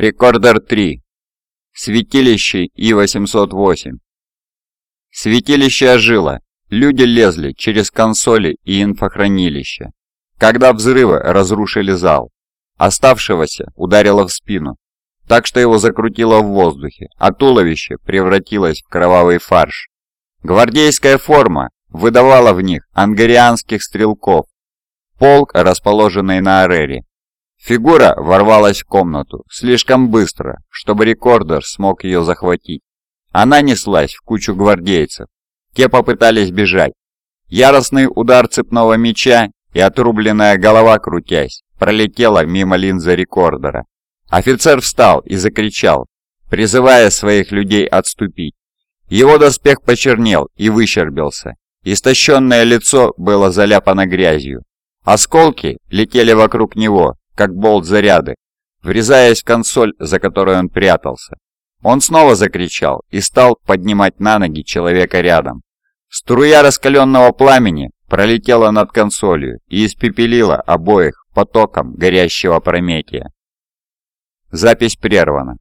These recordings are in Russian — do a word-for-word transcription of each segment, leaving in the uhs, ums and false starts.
Рекордер три. Святилище И восемьсот восемь. Святилище ожило. Люди лезли через консоли и инфохранилище. Когда взрывы разрушили зал, оставшегося ударило в спину, так что его закрутило в воздухе, а туловище превратилось в кровавый фарш. Гвардейская форма выдавала в них ангарианских стрелков, полк, расположенный на Арере. Фигура ворвалась в комнату слишком быстро, чтобы рекордер смог ее захватить. Она неслась в кучу гвардейцев. Те попытались бежать. Яростный удар цепного меча и отрубленная голова, крутясь, пролетела мимо линзы рекордера. Офицер встал и закричал, призывая своих людей отступить. Его доспех почернел и выщербился. Истощенное лицо было заляпано грязью. Осколки летели вокруг него, как болт заряды, врезаясь в консоль, за которой он прятался. Он снова закричал и стал поднимать на ноги человека рядом. Струя раскаленного пламени пролетела над консолью и испепелила обоих потоком горящего прометия. Запись прервана.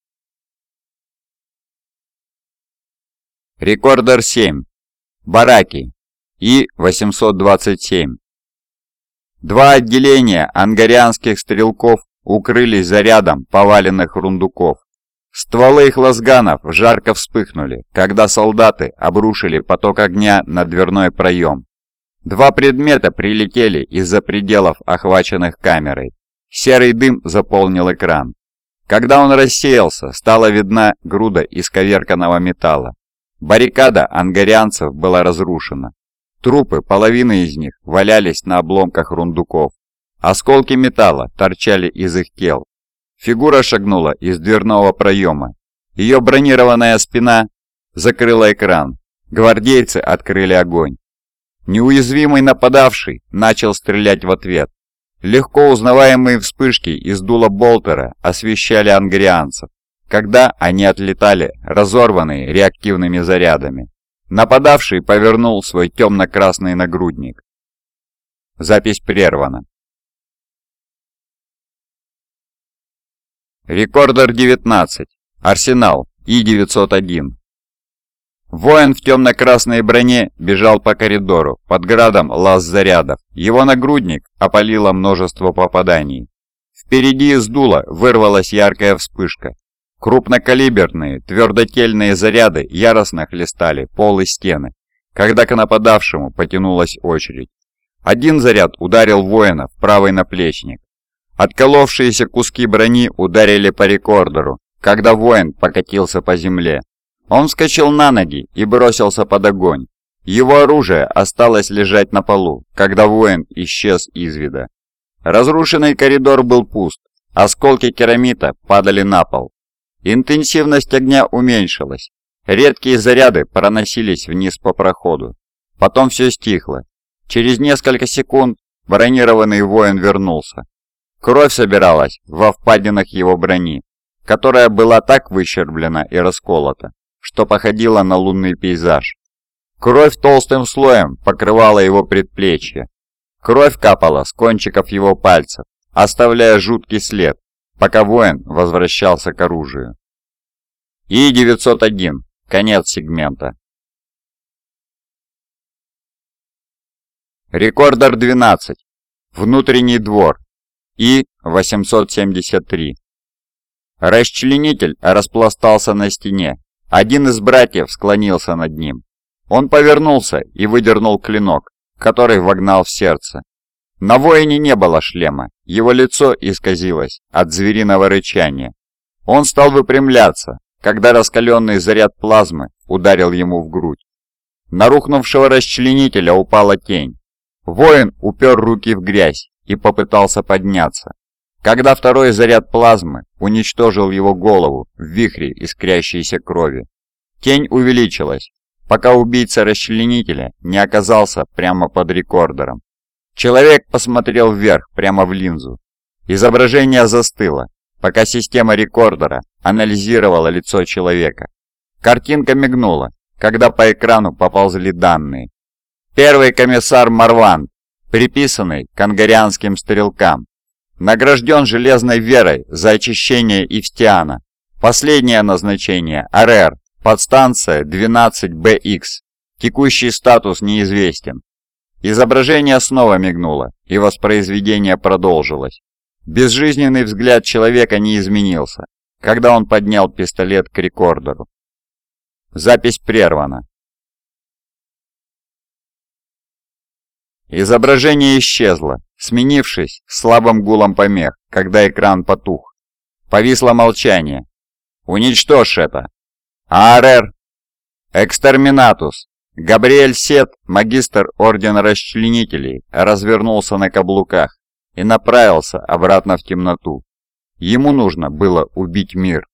Рекордер семь. Бараки. И восемьсот двадцать семь. Два отделения ангарианских стрелков укрылись за рядом поваленных рундуков. Стволы их лазганов жарко вспыхнули, когда солдаты обрушили поток огня на дверной проем. Два предмета прилетели из-за пределов, охваченных камерой. Серый дым заполнил экран. Когда он рассеялся, стала видна груда исковерканного металла. Баррикада ангарианцев была разрушена. Трупы, половины из них, валялись на обломках рундуков. Осколки металла торчали из их тел. Фигура шагнула из дверного проема. Ее бронированная спина закрыла экран. Гвардейцы открыли огонь. Неуязвимый нападавший начал стрелять в ответ. Легко узнаваемые вспышки из дула болтера освещали ангарианцев, когда они отлетали, разорванные реактивными зарядами. Нападавший повернул свой темно-красный нагрудник. Запись прервана. Рекордер девятнадцать. Арсенал. И девятьсот один. Воин в темно-красной броне бежал по коридору под градом лаз зарядов. Его нагрудник опалило множество попаданий. Впереди из дула вырвалась яркая вспышка. Крупнокалиберные, твердотельные заряды яростно хлестали пол и стены, когда к нападавшему потянулась очередь. Один заряд ударил воина в правый наплечник. Отколовшиеся куски брони ударили по рекордеру, когда воин покатился по земле. Он вскочил на ноги и бросился под огонь. Его оружие осталось лежать на полу, когда воин исчез из вида. Разрушенный коридор был пуст, осколки керамита падали на пол. Интенсивность огня уменьшилась. Редкие заряды проносились вниз по проходу. Потом все стихло. Через несколько секунд бронированный воин вернулся. Кровь собиралась во впадинах его брони, которая была так выщерблена и расколота, что походила на лунный пейзаж. Кровь толстым слоем покрывала его предплечье. Кровь капала с кончиков его пальцев, оставляя жуткий след, пока воин возвращался к оружию. И девятьсот один. Конец сегмента. Рекордер двенадцать. Внутренний двор. И восемьсот семьдесят три. Расчленитель распластался на стене. Один из братьев склонился над ним. Он повернулся и выдернул клинок, который вогнал в сердце. На воине не было шлема, его лицо исказилось от звериного рычания. Он стал выпрямляться, когда раскаленный заряд плазмы ударил ему в грудь. На рухнувшего расчленителя упала тень. Воин упер руки в грязь и попытался подняться, когда второй заряд плазмы уничтожил его голову в вихре искрящейся крови. Тень увеличилась, пока убийца расчленителя не оказался прямо под рекордером. Человек посмотрел вверх, прямо в линзу. Изображение застыло, пока система рекордера анализировала лицо человека. Картинка мигнула, когда по экрану поползли данные. Первый комиссар Марван, приписанный к ангарианским стрелкам. Награжден железной верой за очищение Ифтиана. Последнее назначение – АРЭР, подстанция двенадцать бэ икс. Текущий статус неизвестен. Изображение снова мигнуло, и воспроизведение продолжилось. Безжизненный взгляд человека не изменился, когда он поднял пистолет к рекордеру. Запись прервана. Изображение исчезло, сменившись слабым гулом помех, когда экран потух. Повисло молчание. «Уничтожь это!» «АРР!» «Экстерминатус!» Габриэль Сет, магистр Ордена Расчленителей, развернулся на каблуках и направился обратно в темноту. Ему нужно было убить мир.